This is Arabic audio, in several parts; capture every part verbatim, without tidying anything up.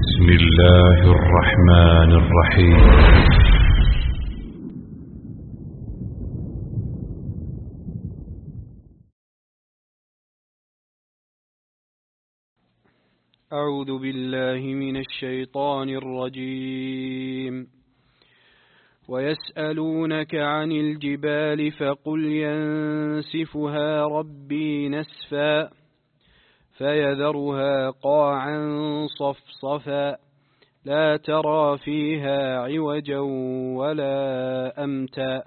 بسم الله الرحمن الرحيم. أعوذ بالله من الشيطان الرجيم. ويسألونك عن الجبال فقل ينسفها ربي نسفا فيذرها قاعا صفصفا لا ترى فيها عوجا ولا أمتا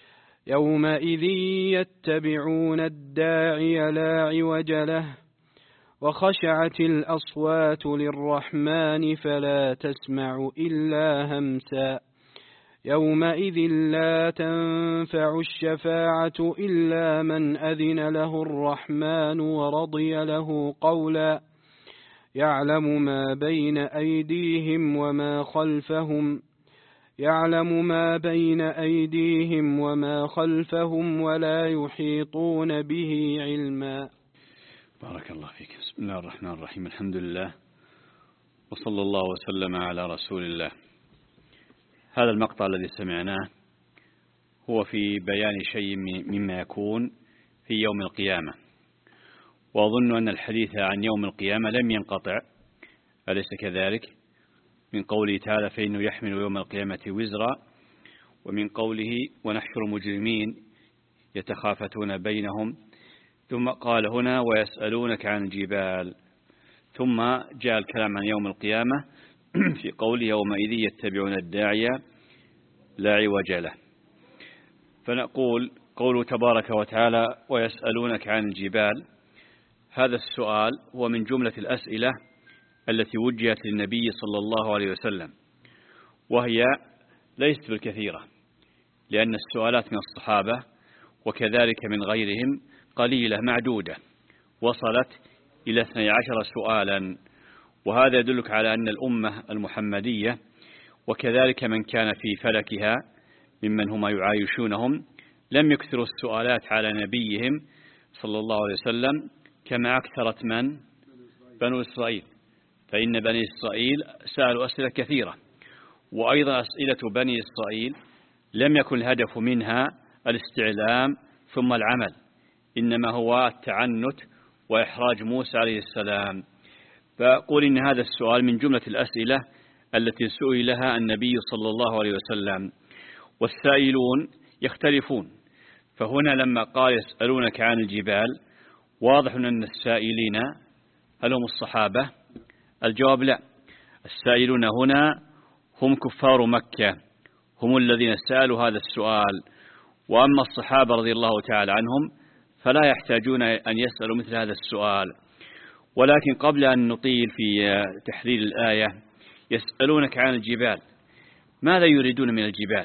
يومئذ يتبعون الداعي لا عوج له وخشعت الأصوات للرحمن فلا تسمع إلا همسا يومئذ لا تنفع الشفاعة إلا من أذن له الرحمن ورضي له قولا يعلم ما بين أيديهم وما خلفهم يعلم ما بين أيديهم وما خلفهم ولا يحيطون به علما. بارك الله فيك. بسم الله الرحمن الرحيم. الحمد لله وصلى الله وسلم على رسول الله. هذا المقطع الذي سمعناه هو في بيان شيء مما يكون في يوم القيامة، وأظن أن الحديث عن يوم القيامة لم ينقطع، أليس كذلك؟ من قوله تعالى فإنه يحمل يوم القيامة وزرا، ومن قوله ونحشر المجرمين يتخافتون بينهم، ثم قال هنا ويسألونك عن الجبال، ثم جاء الكلام عن يوم القيامة في قول يومئذ يتبعون الداعي لا عوج له. فنقول قوله تبارك وتعالى ويسألونك عن الجبال، هذا السؤال هو من جملة الأسئلة التي وجهت للنبي صلى الله عليه وسلم، وهي ليست بالكثيرة، لأن السؤالات من الصحابة وكذلك من غيرهم قليلة معدودة، وصلت إلى اثني عشر سؤالا، وهذا يدلك على أن الأمة المحمدية وكذلك من كان في فلكها ممن هم يعايشونهم لم يكثروا السؤالات على نبيهم صلى الله عليه وسلم كما أكثرت من بنو إسرائيل، فإن بني إسرائيل سألوا أسئلة كثيرة، وأيضا أسئلة بني إسرائيل لم يكن الهدف منها الاستعلام ثم العمل، إنما هو التعنت وإحراج موسى عليه السلام. فأقول إن هذا السؤال من جملة الأسئلة التي سئلها النبي صلى الله عليه وسلم، والسائلون يختلفون. فهنا لما قال يسألونك عن الجبال، واضح أن السائلين هل هم الصحابة؟ الجواب لا، السائلون هنا هم كفار مكة، هم الذين سألوا هذا السؤال، وأما الصحابة رضي الله تعالى عنهم فلا يحتاجون أن يسألوا مثل هذا السؤال. ولكن قبل أن نطيل في تحليل الآية، يسألونك عن الجبال، ماذا يريدون من الجبال؟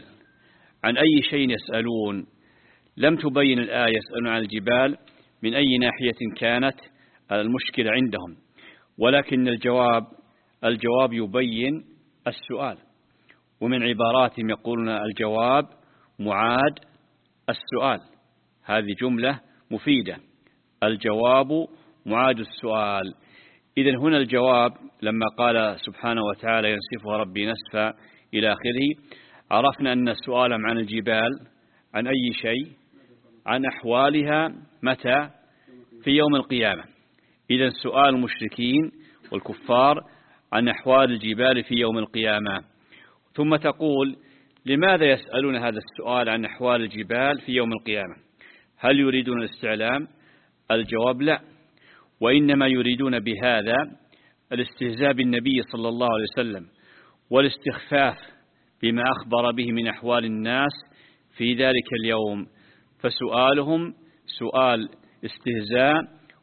عن أي شيء يسألون؟ لم تبين الآية يسألون عن الجبال من أي ناحية كانت المشكلة عندهم، ولكن الجواب الجواب يبين السؤال، ومن عباراتهم يقولون الجواب معاد السؤال. هذه جملة مفيدة، الجواب معاد السؤال. إذن هنا الجواب لما قال سبحانه وتعالى ينسفها ربي نسفا إلى آخره، عرفنا أن السؤال عن الجبال عن أي شيء؟ عن أحوالها متى؟ في يوم القيامة. إذن سؤال المشركين والكفار عن أحوال الجبال في يوم القيامة. ثم تقول لماذا يسألون هذا السؤال عن أحوال الجبال في يوم القيامة؟ هل يريدون الاستعلام؟ الجواب لا، وإنما يريدون بهذا الاستهزاء بالنبي صلى الله عليه وسلم والاستخفاف بما أخبر به من أحوال الناس في ذلك اليوم، فسؤالهم سؤال استهزاء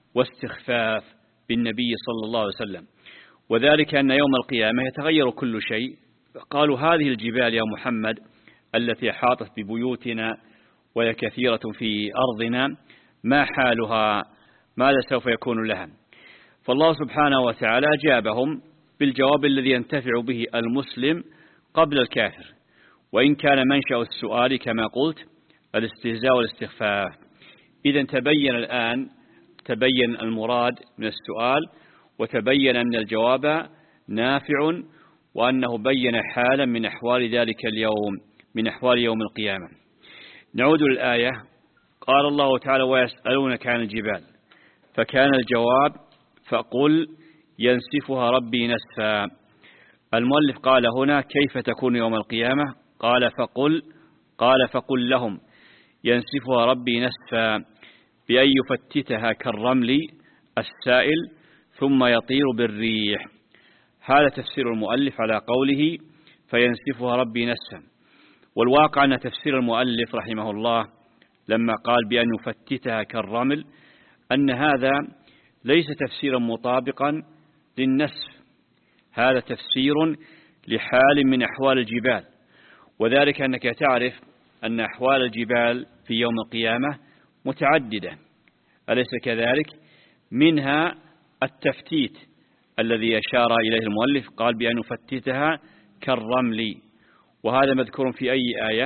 واستخفاف بالنبي صلى الله عليه وسلم، وذلك أن يوم القيامة يتغير كل شيء. قالوا هذه الجبال يا محمد التي أحاطت ببيوتنا وهي كثيرة في أرضنا ما حالها؟ ماذا سوف يكون لها؟ فالله سبحانه وتعالى جابهم بالجواب الذي ينتفع به المسلم قبل الكافر، وإن كان منشأ السؤال كما قلت الاستهزاء والاستخفاف. إذن تبين الآن تبين المراد من السؤال، وتبين أن الجواب نافع، وأنه بين حالا من أحوال ذلك اليوم من أحوال يوم القيامة. نعود للآية. قال الله تعالى: ويسألونك عن الجبال، فكان الجواب: فقل ينسفها ربي نسفا. المؤلف قال هنا: كيف تكون يوم القيامة؟ قال: فقل قال فقل لهم ينسفها ربي نسفا، بأن يفتتها كالرمل السائل ثم يطير بالريح. هذا تفسير المؤلف على قوله فينسفها ربي نسفا. والواقع أن تفسير المؤلف رحمه الله لما قال بأن يفتتها كالرمل أن هذا ليس تفسيرا مطابقا للنسف، هذا تفسير لحال من أحوال الجبال، وذلك أنك تعرف أن أحوال الجبال في يوم القيامة متعددة، أليس كذلك؟ منها التفتيت الذي أشار إليه المؤلف، قال بأن يفتتها كالرمل، وهذا مذكور في أي آية؟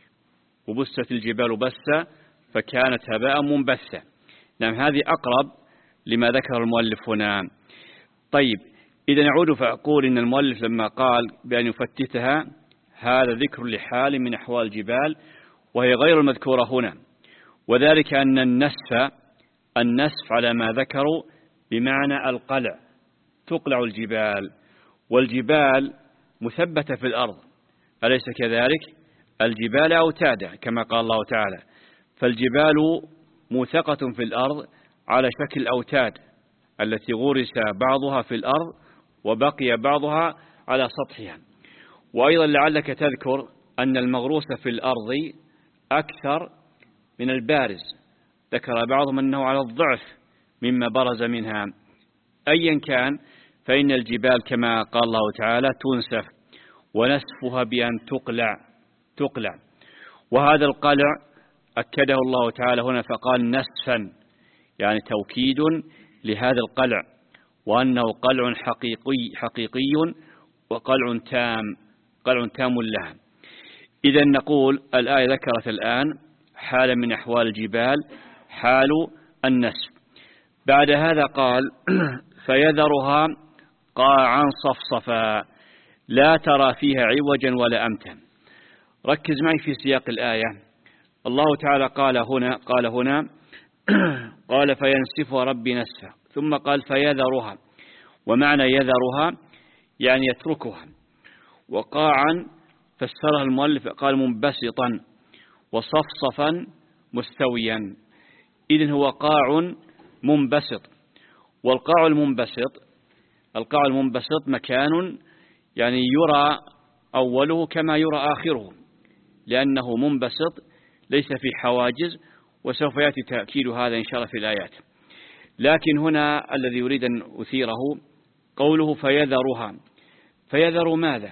وبست الجبال بسا فكانت هباء منبثا. نعم، هذه أقرب لما ذكر المؤلف هنا. طيب، إذا نعود فأقول إن المؤلف لما قال بأن يفتتها هذا ذكر لحال من أحوال الجبال وهي غير المذكورة هنا، وذلك أن النسف النسف على ما ذكروا بمعنى القلع، تقلع الجبال، والجبال مثبتة في الأرض، أليس كذلك؟ الجبال أوتادا كما قال الله تعالى، فالجبال موثقة في الأرض على شكل أوتاد التي غرس بعضها في الأرض وبقي بعضها على سطحها. وأيضا لعلك تذكر أن المغروس في الأرض أكثر من البارز، ذكر بعضهم أنه على الضعف مما برز منها. أيا كان فإن الجبال كما قال الله تعالى تنسف، ونسفها بأن تقلع تقلع وهذا القلع أكده الله تعالى هنا فقال نسفا، يعني توكيد لهذا القلع، وأنه قلع حقيقي حقيقي وقلع تام قلع تام لها. إذا نقول الآية ذكرت الآن حالا من أحوال الجبال، حال النسف. بعد هذا قال فيذرها قاعا صفصفا لا ترى فيها عوجا ولا أمتا. ركز معي في سياق الآية. الله تعالى قال هنا قال هنا قال فينسفها ربي نسفا، ثم قال فيذرها، ومعنى يذرها يعني يتركها. وقاعا فسرها المؤلف قال منبسطا، وصفصفا مستويا. إذن هو قاع منبسط. والقاع المنبسط القاع المنبسط مكان يعني يرى أوله كما يرى آخره، لأنه منبسط ليس في حواجز، وسوف يأتي تأكيد هذا إن شاء الله في الآيات. لكن هنا الذي يريد أن أثيره قوله فيذرها. فيذر ماذا؟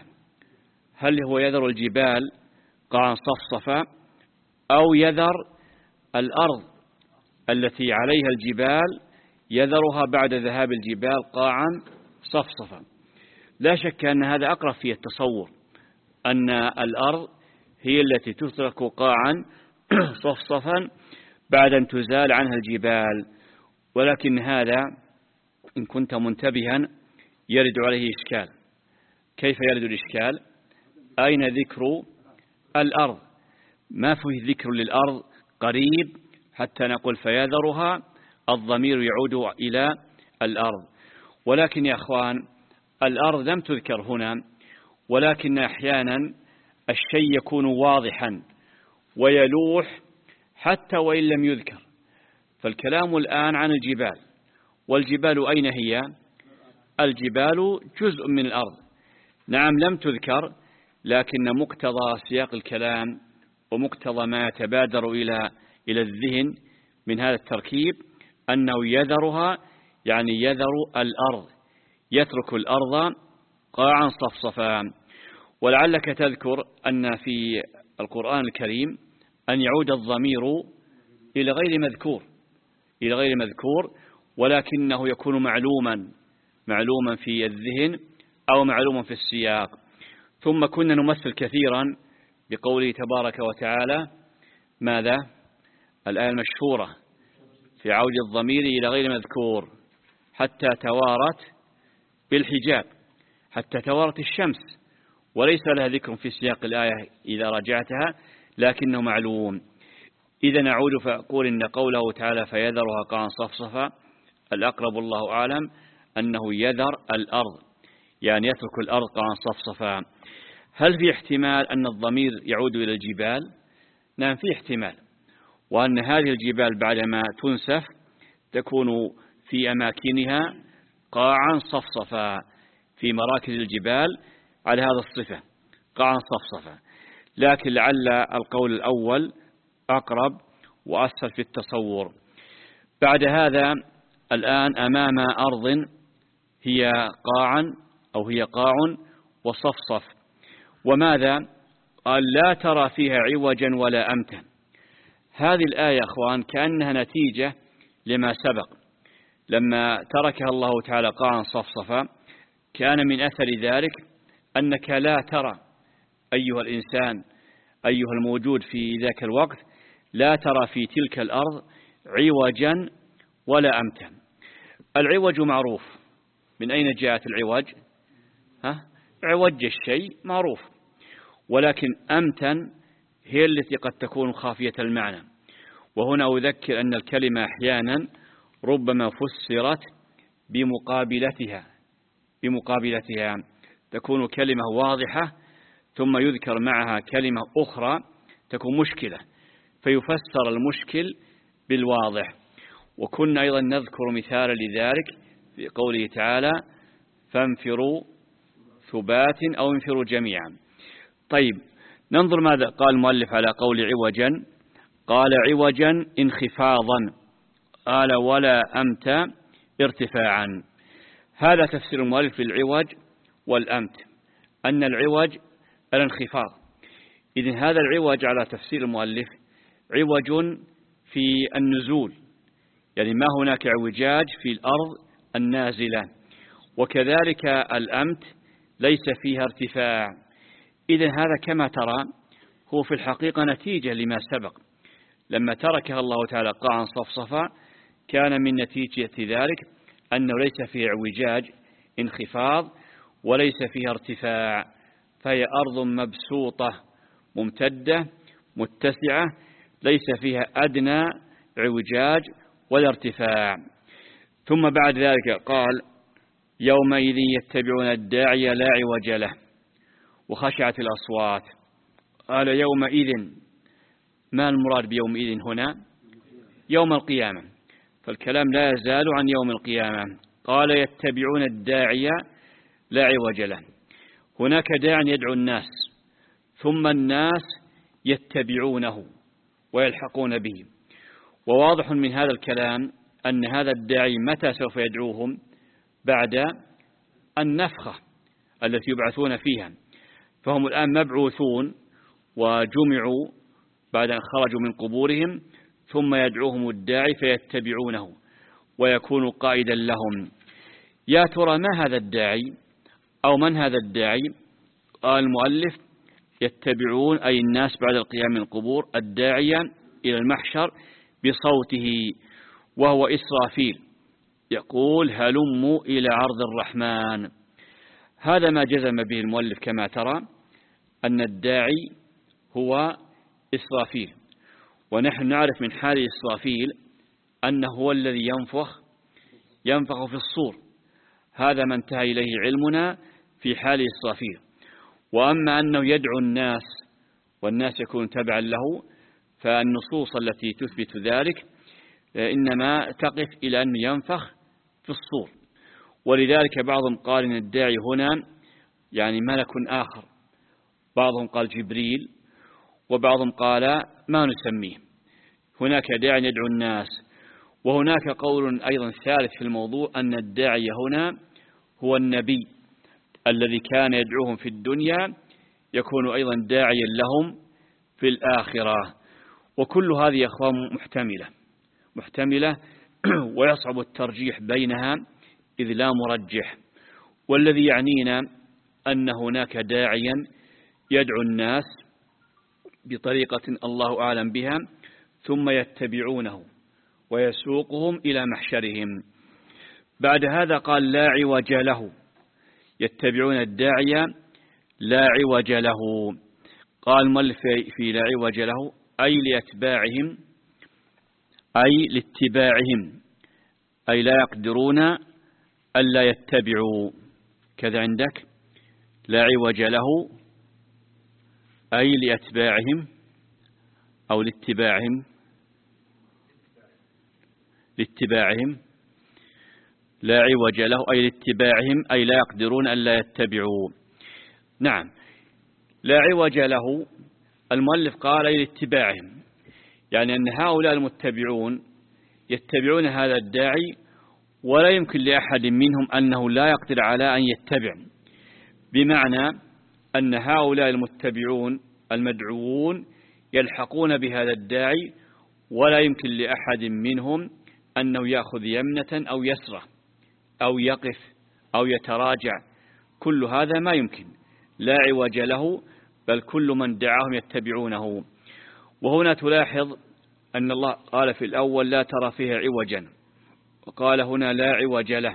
هل هو يذر الجبال قاعا صفصفا، أو يذر الأرض التي عليها الجبال يذرها بعد ذهاب الجبال قاعا صفصفا؟ لا شك أن هذا أقرب في التصور، أن الأرض هي التي تترك قاعا صفصفا بعد أن تزال عنها الجبال. ولكن هذا إن كنت منتبها يرد عليه إشكال. كيف يرد الإشكال؟ أين ذكر الأرض؟ ما فيه ذكر للأرض قريب حتى نقول فيذرها، الضمير يعود إلى الأرض. ولكن يا أخوان الأرض لم تذكر هنا، ولكن أحيانا الشيء يكون واضحا ويلوح حتى وإن لم يذكر. فالكلام الآن عن الجبال، والجبال أين هي؟ الجبال جزء من الأرض، نعم لم تذكر، لكن مقتضى سياق الكلام ومقتضى ما يتبادر إلى إلى الذهن من هذا التركيب أنه يذرها، يعني يذر الأرض، يترك الأرض قاعا صفصفا. ولعلك تذكر أن في القرآن الكريم أن يعود الضمير إلى غير مذكور إلى غير مذكور ولكنه يكون معلوما معلوما في الذهن أو معلوما في السياق. ثم كنا نمثل كثيرا بقوله تبارك وتعالى ماذا؟ الآية المشهورة في عود الضمير إلى غير مذكور حتى توارت بالحجاب حتى توارت الشمس، وليس لها ذكر في سياق الآية إذا رجعتها، لكنه معلوم. إذا نعود فأقول إن قوله تعالى فيذرها قاعا صفصفا، الأقرب الله أعلم أنه يذر الأرض، يعني يترك الأرض قاعا صفصفا. هل في احتمال أن الضمير يعود إلى الجبال؟ نعم، في احتمال، وأن هذه الجبال بعدما تنسف تكون في أماكنها قاعا صفصفا، في مراكز الجبال على هذا الصفة قاعا صفصفا. لكن لعل القول الأول أقرب وأسهل في التصور. بعد هذا الآن أمام أرض هي قاعا أو هي قاع وصفصف. وماذا؟ قال لا ترى فيها عوجا ولا أمتا. هذه الآية أخوان كأنها نتيجة لما سبق، لما تركها الله تعالى قاعا صفصفا كان من أثر ذلك أنك لا ترى أيها الإنسان أيها الموجود في ذاك الوقت، لا ترى في تلك الأرض عوجا ولا أمتا. العوج معروف، من أين جاءت العوج؟ ها؟ عوج الشيء معروف، ولكن أمتا هي التي قد تكون خافية المعنى. وهنا أذكر أن الكلمة أحيانا ربما فسرت بمقابلتها بمقابلتها تكون كلمة واضحة ثم يذكر معها كلمة أخرى تكون مشكلة، فيفسر المشكل بالواضح. وكنا أيضا نذكر مثالا لذلك في قوله تعالى فانفروا ثبات أو انفروا جميعا. طيب، ننظر ماذا قال المؤلف على قول عوجا. قال عوجا انخفاضا، قال ولا أمت ارتفاعا. هذا تفسير المؤلف للعوج والأمت، أن العوج الانخفاض. إذن هذا العوج على تفسير المؤلف عوج في النزول، يعني ما هناك اعوجاج في الأرض النازلة، وكذلك الأمت ليس فيها ارتفاع. إذن هذا كما ترى هو في الحقيقة نتيجة لما سبق، لما تركها الله تعالى قاعا صفصفا كان من نتيجة ذلك أنه ليس فيه اعوجاج انخفاض وليس فيها ارتفاع، فهي أرض مبسوطة ممتدة متسعة ليس فيها أدنى اعوجاج ولا ارتفاع. ثم بعد ذلك قال يومئذ يتبعون الداعي لا عوج له وخشعت الأصوات. قال يومئذ، ما المراد بيومئذ هنا؟ يوم القيامة، فالكلام لا يزال عن يوم القيامة. قال يتبعون الداعي لا عوج له، هناك داع يدعو الناس ثم الناس يتبعونه ويلحقون به. وواضح من هذا الكلام أن هذا الداعي متى سوف يدعوهم؟ بعد النفخة التي يبعثون فيها، فهم الآن مبعوثون وجمعوا بعد أن خرجوا من قبورهم، ثم يدعوهم الداعي فيتبعونه ويكون قائدا لهم. يا ترى ما هذا الداعي أو من هذا الداعي؟ قال المؤلف يتبعون أي الناس بعد القيام من القبور الداعية إلى المحشر بصوته، وهو إسرافيل يقول هلموا إلى عرض الرحمن. هذا ما جزم به المؤلف كما ترى، أن الداعي هو إسرافيل. ونحن نعرف من حال إسرافيل أنه هو الذي ينفخ ينفخ في الصور، هذا ما انتهى إليه علمنا في حال إسرافيل. وأما أنه يدعو الناس والناس يكون تبعا له، فالنصوص التي تثبت ذلك إنما تقف إلى أن ينفخ في الصور. ولذلك بعضهم قال إن الداعي هنا يعني ملك آخر، بعضهم قال جبريل، وبعضهم قال ما نسميه، هناك داعي يدعو الناس. وهناك قول أيضا ثالث في الموضوع أن الداعي هنا هو النبي الذي كان يدعوهم في الدنيا، يكون أيضا داعيا لهم في الآخرة. وكل هذه يا أخوان محتملة محتملة ويصعب الترجيح بينها إذ لا مرجح. والذي يعنينا أن هناك داعيا يدعو الناس بطريقة الله أعلم بها، ثم يتبعونه ويسوقهم إلى محشرهم. بعد هذا قال لا عوج له، يتبعون الداعي لا عوج له. قال المؤلف في لا عوج له أي لأتباعهم، أي لاتباعهم، أي لا يقدرون ألا يتبعوا. كذا عندك لا عوج له أي لأتباعهم أو لاتباعهم، لاتباعهم لا عوج له أي لاتباعهم أي لا يقدرون ألا يتبعوا. نعم، لا عوج له المؤلف قال أي لاتباعهم، يعني أن هؤلاء المتبعون يتبعون هذا الداعي ولا يمكن لأحد منهم أنه لا يقدر على أن يتبع، بمعنى أن هؤلاء المتبعون المدعوون يلحقون بهذا الداعي ولا يمكن لأحد منهم أنه يأخذ يمنة أو يسرة أو يقف أو يتراجع، كل هذا ما يمكن، لا عوج له، بل كل من دعاهم يتبعونه. وهنا تلاحظ أن الله قال في الأول لا ترى فيها عوجا، وقال هنا لا عوج له،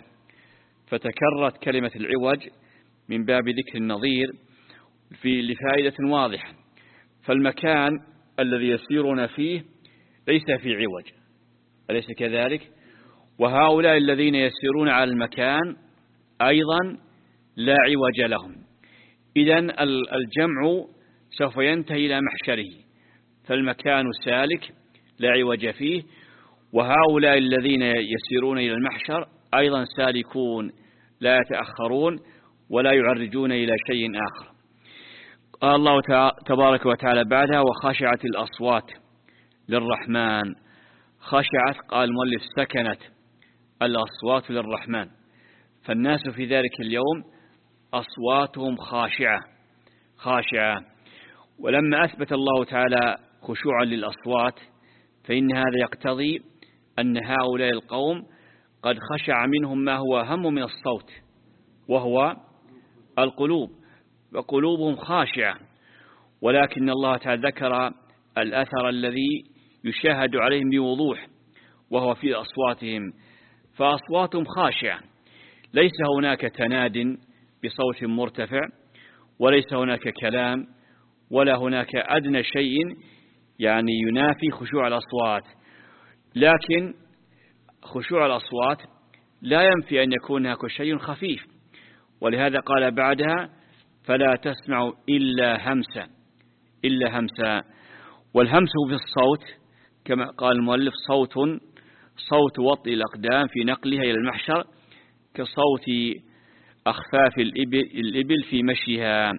فتكررت كلمة العوج من باب ذكر النظير في لفائدة واضحة. فالمكان الذي يسيرون فيه ليس في عوج، أليس كذلك؟ وهؤلاء الذين يسيرون على المكان أيضا لا عوج لهم. إذن الجمع سوف ينتهي إلى محشره، فالمكان سالك لا عوج فيه، وهؤلاء الذين يسيرون إلى المحشر أيضا سالكون لا يتأخرون ولا يعرجون إلى شيء آخر. قال الله تبارك وتعالى بعدها وخشعت الأصوات للرحمن. خشعت قال المؤلف سكنت الأصوات للرحمن، فالناس في ذلك اليوم أصواتهم خاشعة خاشعة. ولما أثبت الله تعالى خشوعا للأصوات فإن هذا يقتضي أن هؤلاء القوم قد خشع منهم ما هو أهم من الصوت، وهو القلوب، وقلوبهم خاشعة. ولكن الله تعالى ذكر الأثر الذي يشاهد عليهم بوضوح وهو في أصواتهم، فأصواتهم خاشعة، ليس هناك تناد بصوت مرتفع، وليس هناك كلام، ولا هناك أدنى شيء يعني ينافي خشوع الأصوات. لكن خشوع الأصوات لا ينفي أن يكون هناك شيء خفيف، ولهذا قال بعدها فلا تسمع إلا همسا إلا همسا. والهمس في الصوت كما قال المؤلف صوت صوت وطئ الأقدام في نقلها إلى المحشر كصوت أخفاف الإبل, الإبل في مشيها.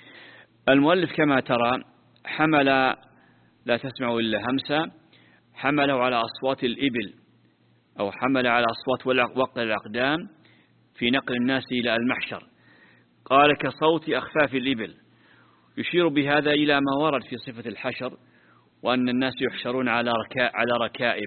المؤلف كما ترى حمل لا تسمع إلا همسا، حمله على أصوات الإبل أو حمل على أصوات وطئ الأقدام في نقل الناس إلى المحشر، قال كصوت أخفاف الإبل، يشير بهذا إلى ما ورد في صفة الحشر، وأن الناس يحشرون على ركا على ركائب،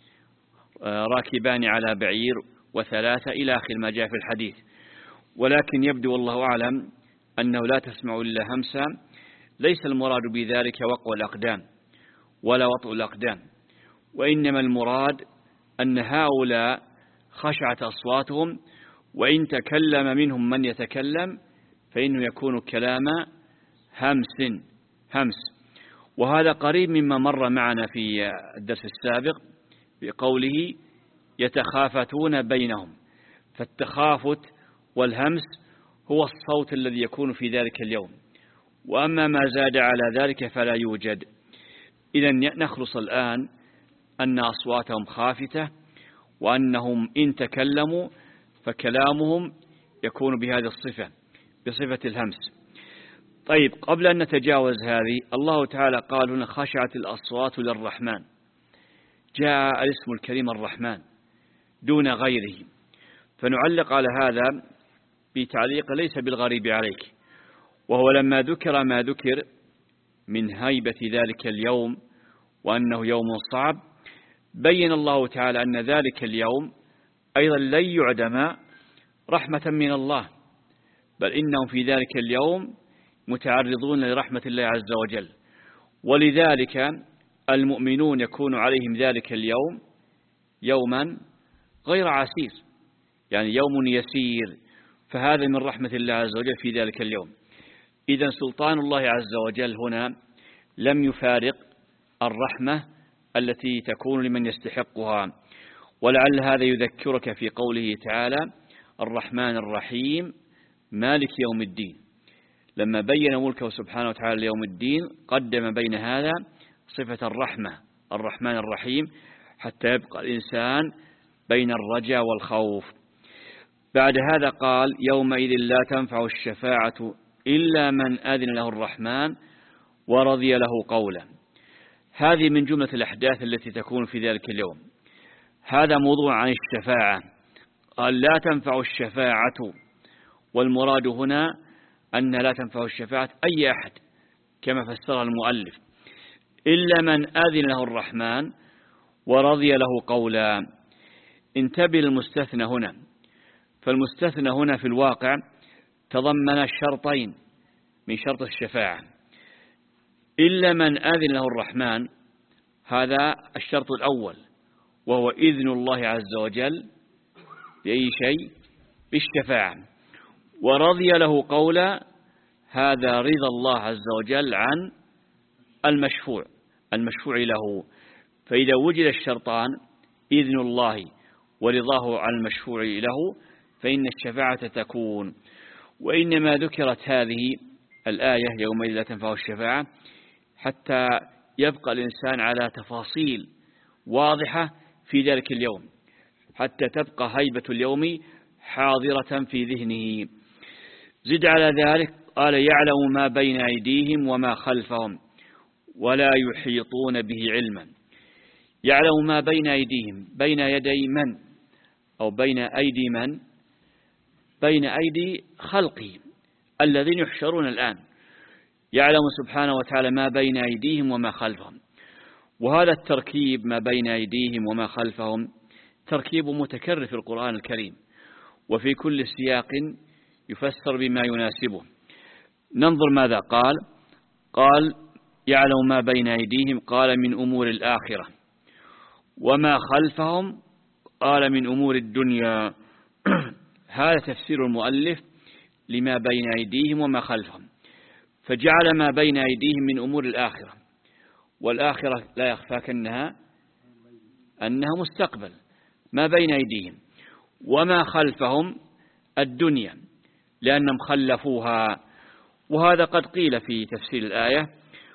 راكبان على بعير وثلاثة إلى آخر ما جاء في الحديث. ولكن يبدو والله أعلم أنه لا تسمع إلا همسا، ليس المراد بذلك وقع الأقدام ولا وطء الأقدام، وإنما المراد أن هؤلاء خشعت أصواتهم، وإن تكلم منهم من يتكلم فإنه يكون كلام همس همس. وهذا قريب مما مر معنا في الدرس السابق بقوله يتخافتون بينهم، فالتخافت والهمس هو الصوت الذي يكون في ذلك اليوم، وأما ما زاد على ذلك فلا يوجد. إذن نخلص الآن أن أصواتهم خافتة، وأنهم إن تكلموا فكلامهم يكون بهذه الصفة، بصفة الهمس. طيب، قبل أن نتجاوز هذه، الله تعالى قال هنا خشعت الأصوات للرحمن، جاء الاسم الكريم الرحمن دون غيره، فنعلق على هذا بتعليق ليس بالغريب عليك، وهو لما ذكر ما ذكر من هيبة ذلك اليوم وأنه يوم صعب، بين الله تعالى أن ذلك اليوم أيضا لن يعدم رحمة من الله، بل إنهم في ذلك اليوم متعرضون لرحمة الله عز وجل. ولذلك المؤمنون يكون عليهم ذلك اليوم يوما غير عسير، يعني يوم يسير، فهذا من رحمة الله عز وجل في ذلك اليوم. إذن سلطان الله عز وجل هنا لم يفارق الرحمة التي تكون لمن يستحقها. ولعل هذا يذكرك في قوله تعالى الرحمن الرحيم مالك يوم الدين، لما بين ملكه سبحانه وتعالى ليوم الدين قدم بين هذا صفة الرحمة الرحمن الرحيم حتى يبقى الإنسان بين الرجاء والخوف. بعد هذا قال يومئذ لا تنفع الشفاعة إلا من أذن له الرحمن ورضي له قولا. هذه من جملة الأحداث التي تكون في ذلك اليوم. هذا موضوع عن الشفاعة، قال لا تنفع الشفاعة، والمراد هنا أن لا تنفع الشفاعة أي أحد كما فسرها المؤلف إلا من أذن له الرحمن ورضي له قولا. انتبه المستثنى هنا، فالمستثنى هنا في الواقع تضمن الشرطين من شرط الشفاعة. إلا من أذن له الرحمن هذا الشرط الأول، وهو إذن الله عز وجل بأي شيء؟ بالشفاعة. ورضي له قولا هذا رضا الله عز وجل عن المشفوع المشفوع له. فإذا وجد الشرطان إذن الله ورضاه عن المشفوع له فإن الشفاعة تكون. وإنما ذكرت هذه الآية يومئذ لا تنفع الشفاعة حتى يبقى الإنسان على تفاصيل واضحة في ذلك اليوم، حتى تبقى هيبة اليوم حاضرة في ذهنه. زد على ذلك قال يعلم ما بين أيديهم وما خلفهم ولا يحيطون به علما. يعلم ما بين أيديهم، بين يدي من أو بين أيدي من؟ بين أيدي خلقه الذين يحشرون الآن. يعلم سبحانه وتعالى ما بين أيديهم وما خلفهم. وهذا التركيب ما بين أيديهم وما خلفهم تركيب متكرر في القرآن الكريم، وفي كل سياق يفسر بما يناسبه. ننظر ماذا قال. قال يعلم ما بين أيديهم قال من أمور الآخرة، وما خلفهم قال من أمور الدنيا. هذا تفسير المؤلف لما بين أيديهم وما خلفهم، فجعل ما بين أيديهم من أمور الآخرة، والآخرة لا يخفاك أنها أنها مستقبل ما بين أيديهم، وما خلفهم الدنيا لأنهم خلفوها. وهذا قد قيل في تفسير الآية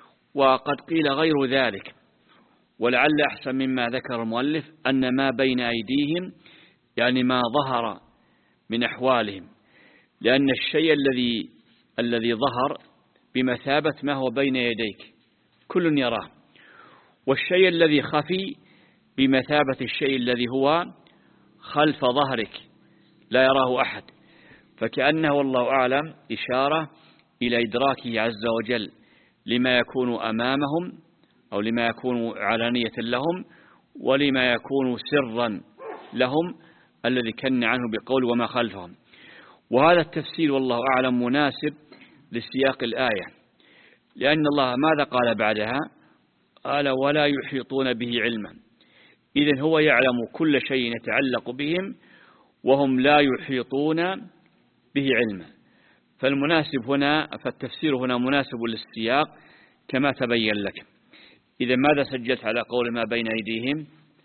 وقد قيل غير ذلك، ولعل أحسن مما ذكر المؤلف أن ما بين أيديهم يعني ما ظهر من أحوالهم، لأن الشيء الذي الذي ظهر بمثابة ما هو بين يديك كل يراه، والشيء الذي خفي بمثابة الشيء الذي هو خلف ظهرك لا يراه أحد. فكأنه والله أعلم إشارة إلى إدراكه عز وجل لما يكون أمامهم أو لما يكون علانية لهم ولما يكون سرا لهم الذي كن عنه بقول وما خلفهم. وهذا التفسير والله أعلم مناسب لسياق الآية، لأن الله ماذا قال بعدها؟ قال ولا يحيطون به علما. إذن هو يعلم كل شيء يتعلق بهم وهم لا يحيطون به علما. فالمناسب هنا فالتفسير هنا مناسب للسياق كما تبين لك. إذا ماذا سجلت على قول ما بين أيديهم؟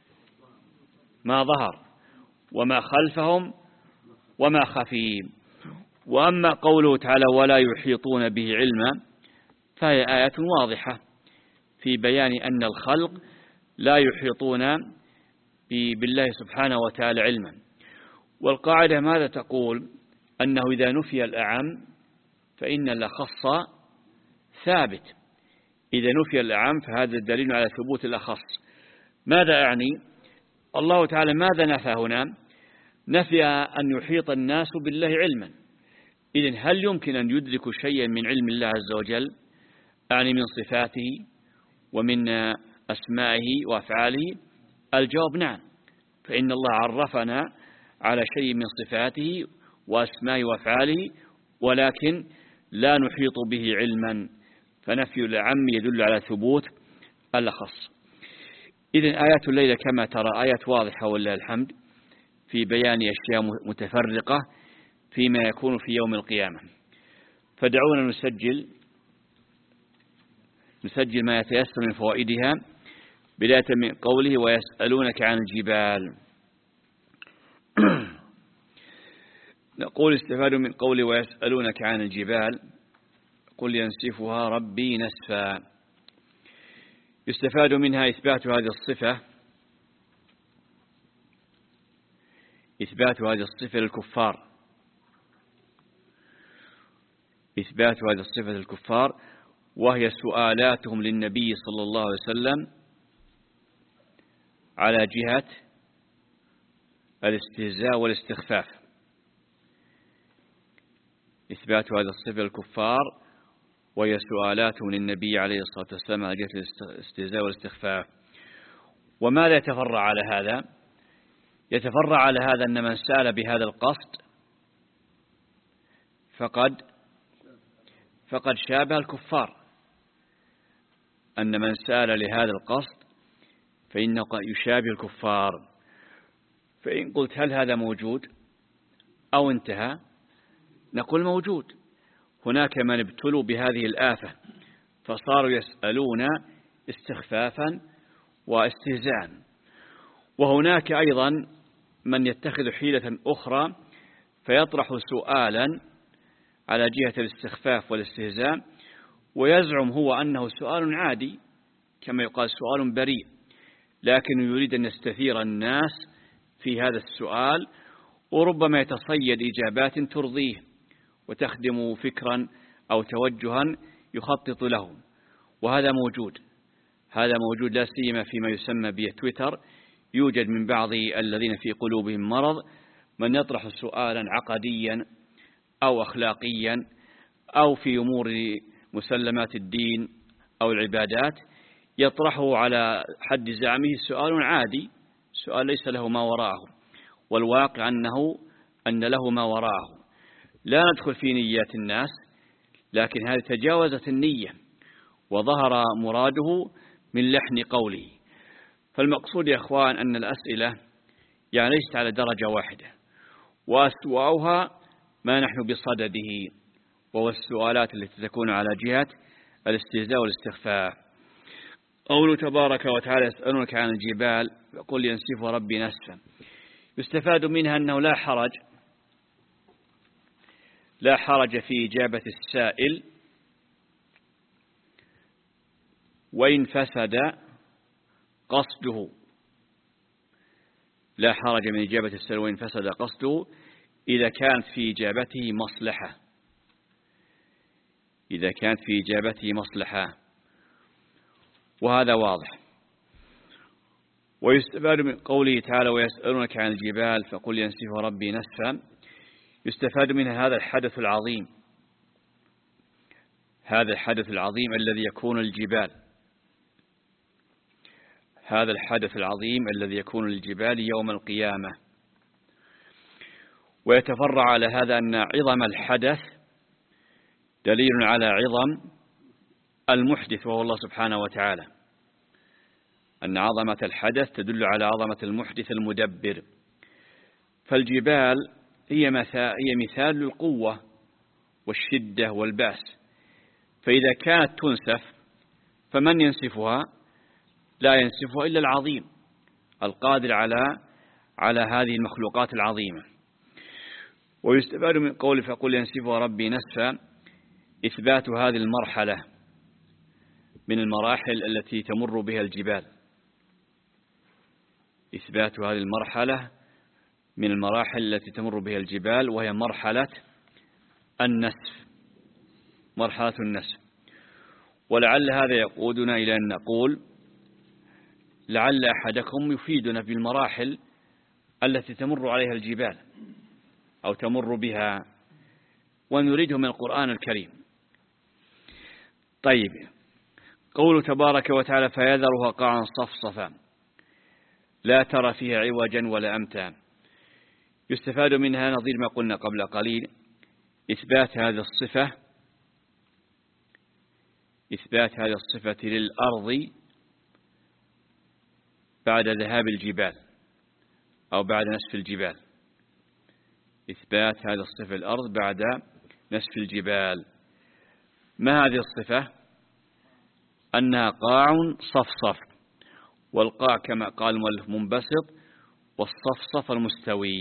ما ظهر، وما خلفهم، وما خفي. وأما قوله تعالى ولا يحيطون به علما فهي آية واضحة في بيان أن الخلق لا يحيطون بالله سبحانه وتعالى علما. والقاعدة ماذا تقول؟ أنه إذا نفي الأعم فإن الأخص ثابت. إذا نفي الأعم فهذا الدليل على ثبوت الأخص. ماذا أعني؟ الله تعالى ماذا نفى هنا؟ نفي أن يحيط الناس بالله علما. إذن هل يمكن أن يدركوا شيئا من علم الله عز وجل؟ أعني من صفاته ومن أسمائه وأفعاله؟ الجواب نعم، فإن الله عرفنا على شيء من صفاته وأسمائه وأفعاله، ولكن لا نحيط به علما، فنفي العم يدل على ثبوت الأخص. إذن آيات الليلة كما ترى آيات واضحة ولله الحمد في بيان أشياء متفرقة فيما يكون في يوم القيامة. فدعونا نسجل نسجل ما يتيسر من فوائدها، بداية من قوله ويسألونك عن الجبال. نقول استفاد من قوله ويسألونك عن الجبال قل ينسفها ربي نسفا. يستفاد منها إثبات هذه الصفة إثبات هذه الصفة للكفار إثبات هذه الصفة للكفار وهي سؤالاتهم للنبي صلى الله عليه وسلم على جهة الاستهزاء والاستخفاف. إثبات هذه الصفة للكفار وهي سؤالاتهم للنبي عليه الصلاة والسلام على جهة الاستهزاء والاستخفاف. وماذا يتفرع على هذا؟ يتفرع على هذا أن من سأل بهذا القصد فقد فقد شابه الكفار، أن من سأل لهذا القصد فإنه يشابه الكفار. فإن قلت هل هذا موجود أو انتهى؟ نقول موجود. هناك من ابتلوا بهذه الآفة فصاروا يسألون استخفافا واستهزاء، وهناك أيضا من يتخذ حيلة أخرى فيطرح سؤالا على جهة الاستخفاف والاستهزاء ويزعم هو أنه سؤال عادي كما يقال سؤال بريء، لكن يريد أن يستثير الناس في هذا السؤال وربما يتصيد إجابات ترضيه وتخدم فكرا أو توجها يخطط له. وهذا موجود هذا موجود لا سيما فيما يسمى بتويتر. يوجد من بعض الذين في قلوبهم مرض من يطرح سؤالا عقديا أو أخلاقيا أو في أمور مسلمات الدين أو العبادات، يطرحه على حد زعمه سؤال عادي، سؤال ليس له ما وراءه، والواقع أنه أن له ما وراءه. لا ندخل في نيات الناس، لكن هذه تجاوزت النية وظهر مراده من لحن قوله. فالمقصود يا أخوان أن الأسئلة يعني ليست على درجة واحدة، وأسوأها ما نحن بصدده وهو السؤالات التي تكون على جهة الاستهزاء والاستخفاف. قوله تبارك وتعالى يسألونك عن الجبال فقل ينسفها ربي نسفا. يستفاد منها أنه لا حرج لا حرج في إجابة السائل وإن فسد قصده. لا حرج من إجابة السائل وإن فسد قصده إذا كانت في إجابته مصلحة إذا كانت في إجابته مصلحة وهذا واضح. ويستفاد من قوله تعالى ويسألونك عن الجبال فقل ينسفها ربي نسفا. يستفاد منها هذا الحدث العظيم هذا الحدث العظيم الذي يكون الجبال هذا الحدث العظيم الذي يكون الجبال يوم القيامة. ويتفرع على هذا أن عظم الحدث دليل على عظم المحدث وهو الله سبحانه وتعالى، أن عظمة الحدث تدل على عظمة المحدث المدبر. فالجبال هي مثال للقوة والشدة والبأس، فإذا كانت تنسف فمن ينسفها؟ لا ينسفها إلا العظيم القادر على على هذه المخلوقات العظيمة. ويستفاد من قول فقل ينسفها ربي نسفا إثبات هذه المرحلة من المراحل التي تمر بها الجبال إثبات هذه المرحلة من المراحل التي تمر بها الجبال وهي مرحلة النسف مرحلة النسف. ولعل هذا يقودنا إلى أن نقول لعل أحدكم يفيدنا بالمراحل التي تمر عليها الجبال أو تمر بها ونريده من القرآن الكريم. طيب، قوله تبارك وتعالى فيذرها قاعا صفصفا لا ترى فيها عوجا ولا أمتا. يستفاد منها نظير ما قلنا قبل قليل إثبات هذه الصفة إثبات هذه الصفة للأرض بعد ذهاب الجبال أو بعد نسف الجبال. إثبات هذه الصفة الأرض بعد نسف الجبال. ما هذه الصفة؟ أنها قاع صفصف، والقاع كما قال المؤلف منبسط، والصفصف المستوي.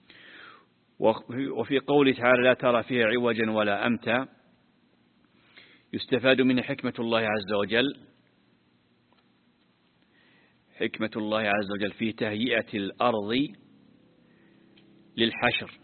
وفي قوله تعالى لا ترى فيها عوجا ولا أمتا يستفاد من حكمة الله عز وجل، حكمة الله عز وجل في تهيئة الأرض للحشر،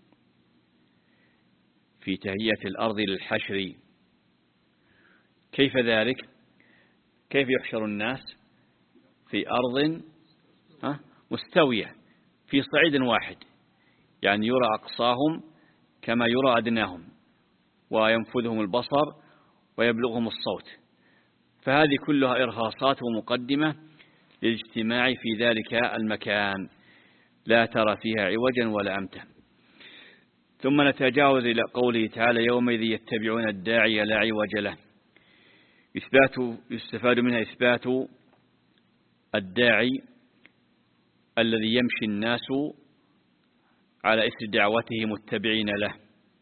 في تهيئة الأرض للحشر. كيف ذلك؟ كيف يحشر الناس في أرض مستوية في صعيد واحد، يعني يرى أقصاهم كما يرى أدناهم، وينفذهم البصر ويبلغهم الصوت. فهذه كلها إرهاصات ومقدمة للاجتماع في ذلك المكان، لا ترى فيها عوجا ولا أمتا. ثم نتجاوز إلى قوله تعالى يومئذ يتبعون الداعي لا عوج له. إثبات يستفاد منها إثبات الداعي الذي يمشي الناس على إثر دعوته متبعين له،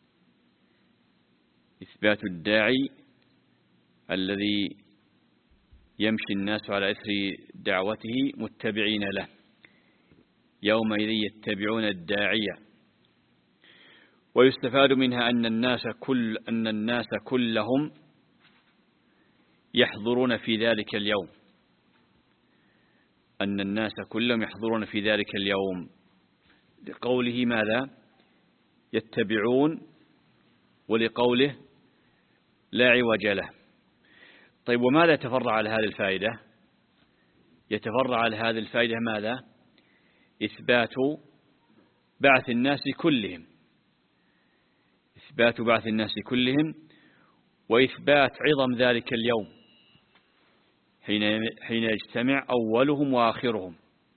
إثبات الداعي الذي يمشي الناس على إثر دعوته متبعين له، يومئذ يتبعون الداعية. ويستفاد منها أن الناس كل أن الناس كلهم يحضرون في ذلك اليوم، أن الناس كلهم يحضرون في ذلك اليوم، لقوله ماذا؟ يتبعون، ولقوله لا عوج له. طيب، وماذا يتفرع على هذه الفائدة؟ يتفرع على هذه الفائدة ماذا؟ إثبات بعث الناس كلهم، إثبات بعث الناس كلهم، وإثبات عظم ذلك اليوم حين حين يجتمع أولهم وآخرهم،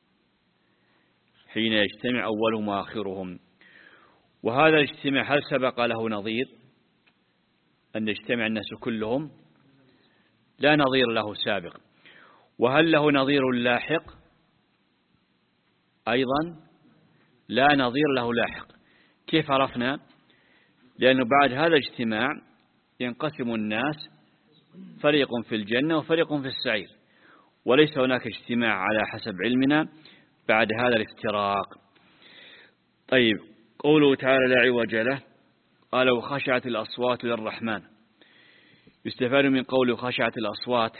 حين يجتمع أولهم وآخرهم. وهذا الاجتماع هل سبق له نظير؟ أن يجتمع الناس كلهم؟ لا نظير له سابق. وهل له نظير لاحق؟ أيضا لا نظير له لاحق. كيف عرفنا؟ لأنه بعد هذا الاجتماع ينقسم الناس، فريق في الجنة وفريق في السعير، وليس هناك اجتماع على حسب علمنا بعد هذا الافتراق. طيب، قوله تعالى لا عوج له، قال وخشعت الأصوات للرحمن. يستفاد من قوله خشعت الأصوات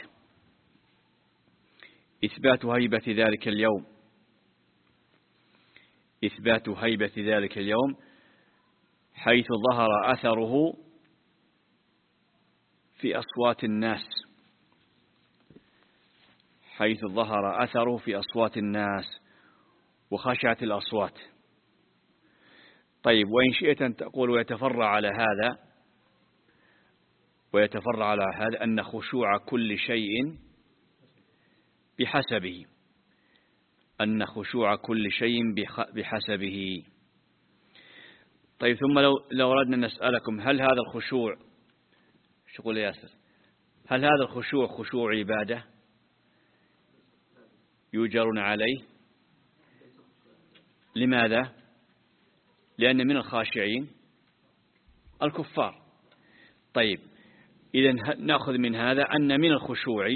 إثبات هيبة ذلك اليوم، إثبات هيبة ذلك اليوم حيث ظهر أثره في أصوات الناس، حيث ظهر أثره في أصوات الناس. وخشعت الأصوات. طيب، وإن شئت أن تقول ويتفرع على هذا، ويتفرع على هذا أن خشوع كل شيء بحسبه، أن خشوع كل شيء بحسبه. طيب، ثم لو لو أردنا نسألكم هل هذا الخشوع، شو يقول ياسر، هل هذا الخشوع خشوع عبادة يؤجرون عليه؟ لماذا؟ لأن من الخاشعين الكفار. طيب، إذن نأخذ من هذا أن من الخشوع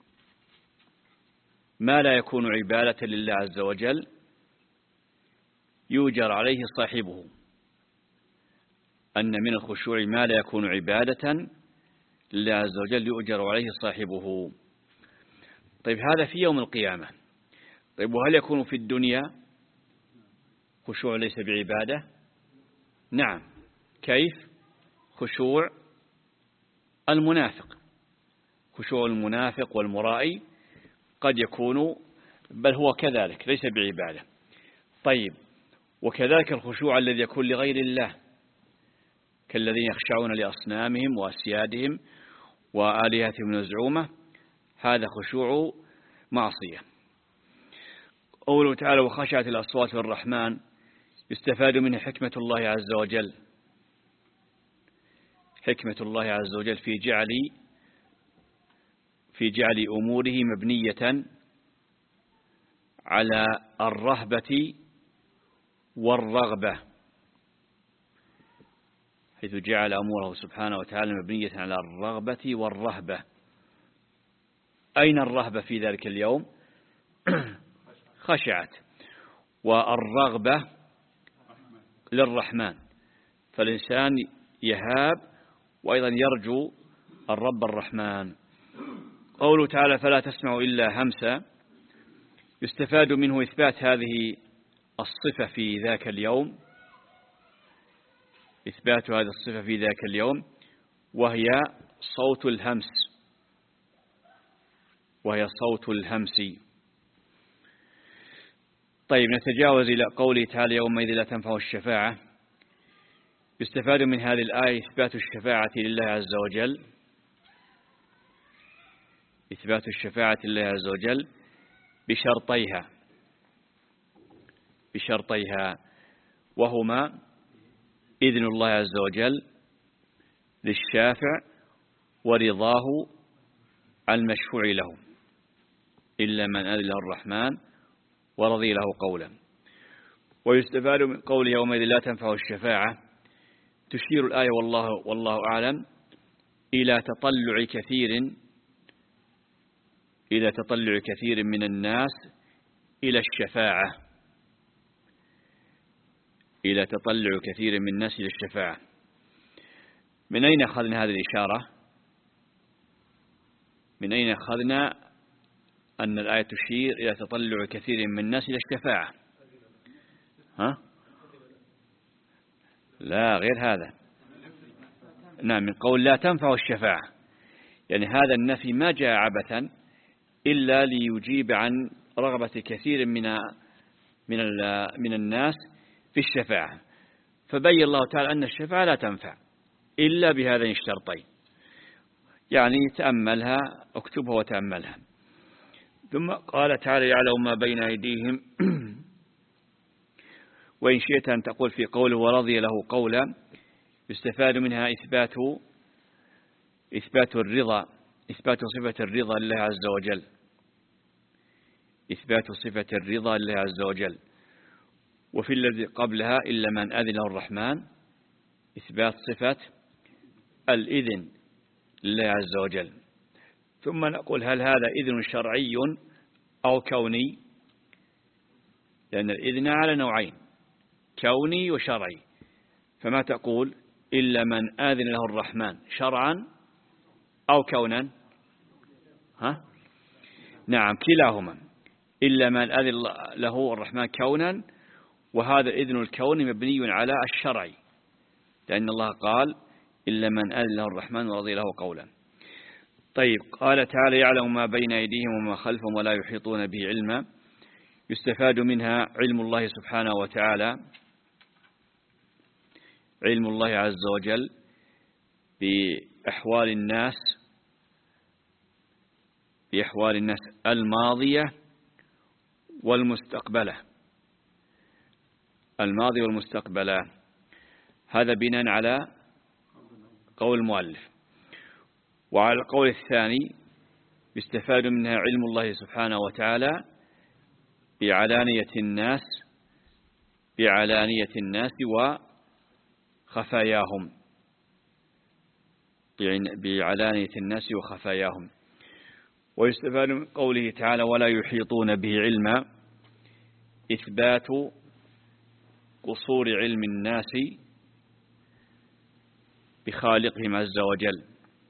ما لا يكون عبادة لله عز وجل يؤجر عليه صاحبه، أن من الخشوع ما لا يكون عبادة لله عز وجل يؤجر عليه صاحبه. طيب، هذا في يوم القيامة. طيب، وهل يكون في الدنيا خشوع ليس بعبادة؟ نعم. كيف؟ خشوع المنافق، خشوع المنافق والمرائي قد يكون، بل هو كذلك ليس بعبادة. طيب، وكذلك الخشوع الذي يكون لغير الله، كالذين يخشعون لأصنامهم وأسيادهم وآلهتهم المزعومة، هذا خشوع معصية. قوله تعالى وخشعت الأصوات للرحمن يستفاد منه حكمة الله عز وجل، حكمة الله عز وجل في جعل في جعل أموره مبنية على الرهبة والرغبة حيث جعل أموره سبحانه وتعالى مبنية على الرغبة والرهبة. أين الرهبة في ذلك اليوم؟ خشعت. والرغبة للرحمن، فالإنسان يهاب وأيضا يرجو الرب الرحمن. قوله تعالى فلا تسمع إلا همسا، يستفاد منه إثبات هذه الصفة في ذاك اليوم، إثبات هذه الصفة في ذاك اليوم، وهي صوت الهمس، وهي صوت الهمس. طيب نتجاوز إلى قوله تعالى يومئذ لا تنفع الشفاعة. يستفاد من هذه الآية إثبات الشفاعة لله عز وجل، إثبات الشفاعة لله عز وجل بشرطيها، بشرطيها وهما إذن الله عز وجل للشافع ورضاه المشفوع له، إلا من أذن له الرحمن ورضي له قولا. ويستفاد من قول يومئذ لا تنفع الشفاعة، تشير الآية والله, والله أعلم إلى تطلع كثير إلى تطلع كثير من الناس إلى الشفاعة، إلى تطلع كثير من الناس إلى الشفاعة. من أين أخذنا هذه الإشارة؟ من أين أخذنا أن الآية تشير إلى تطلع كثير من الناس إلى الشفاعة؟ ها؟ لا، غير هذا. نعم، من قول لا تنفع الشفاعة، يعني هذا النفي ما جاء عبثا إلا ليجيب عن رغبة كثير من من من الناس في الشفاعة، فبين الله تعالى أن الشفاعة لا تنفع إلا بهذين الشرطين. يعني تأملها، اكتبها وتأملها. ثم قال تعالى يعلم ما بين أيديهم وإن شئت أن تقول في قوله ورضي له قولا، يستفاد منها إثبات إثبات الرضا، إثبات صفة الرضا لله عز وجل، إثبات صفة الرضا لله عز وجل. وفي الذي قبلها إلا من أذن له الرحمن، إثبات صفة الإذن لله عز وجل. ثم نقول هل هذا إذن شرعي أو كوني؟ لأن الإذن على نوعين، كوني وشرعي. فما تقول إلا من آذن له الرحمن شرعا أو كونا؟ ها؟ نعم، كلاهما. إلا من آذن له الرحمن كونا، وهذا الإذن الكوني مبني على الشرعي، لأن الله قال إلا من آذن له الرحمن ورضي له قولا. طيب، قال تعالى يعلم ما بين أيديهم وما خلفهم ولا يحيطون به علما. يستفاد منها علم الله سبحانه وتعالى، علم الله عز وجل بأحوال الناس، بأحوال الناس الماضية والمستقبلة، الماضي والمستقبلة. هذا بناء على قول المؤلف. وعلى القول الثاني يستفاد منها علم الله سبحانه وتعالى بعلانية الناس، بعلانية الناس وخفاياهم، بعلانية الناس وخفاياهم. ويستفاد من قوله تعالى ولا يحيطون به علما، إثبات قصور علم الناس بخالقهم عز وجل،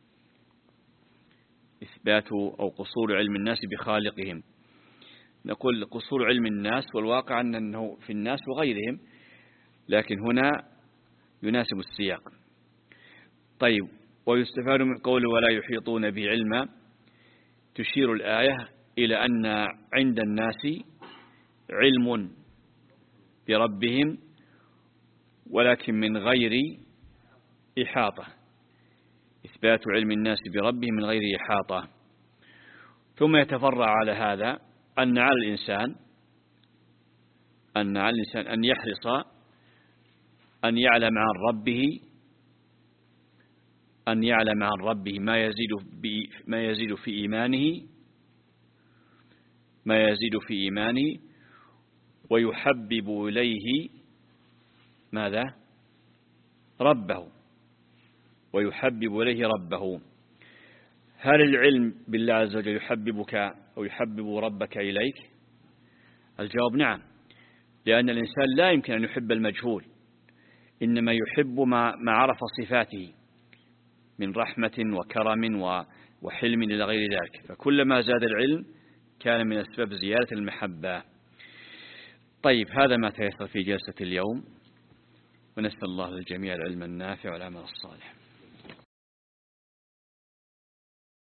إثبات أو قصور علم الناس بخالقهم. نقول قصور علم الناس، والواقع أنه في الناس وغيرهم، لكن هنا يناسب السياق. طيب، ويستفاد من قوله ولا يحيطون به علما، تشير الآية إلى أن عند الناس علم بربهم، ولكن من غير إحاطة، إثبات علم الناس بربهم من غير إحاطة. ثم يتفرع على هذا أن على الإنسان أن على الإنسان أن يحرص أن يعلم عن ربه أن يعلم عن ربه ما يزيد ما يزيد في إيمانه ما يزيد في إيمانه ويحبب إليه ماذا؟ ربه، ويحبب إليه ربه. هل العلم بالله عز وجل يحببك أو يحبب ربك إليك؟ الجواب نعم، لأن الإنسان لا يمكن أن يحب المجهول، إنما يحب ما, ما عرف صفاته من رحمة وكرم وحلم إلى غير ذلك، فكلما زاد العلم كان من أسباب زيادة المحبة. طيب، هذا ما تيسر في جلسة اليوم، ونسأل الله للجميع العلم النافع والعمل الصالح.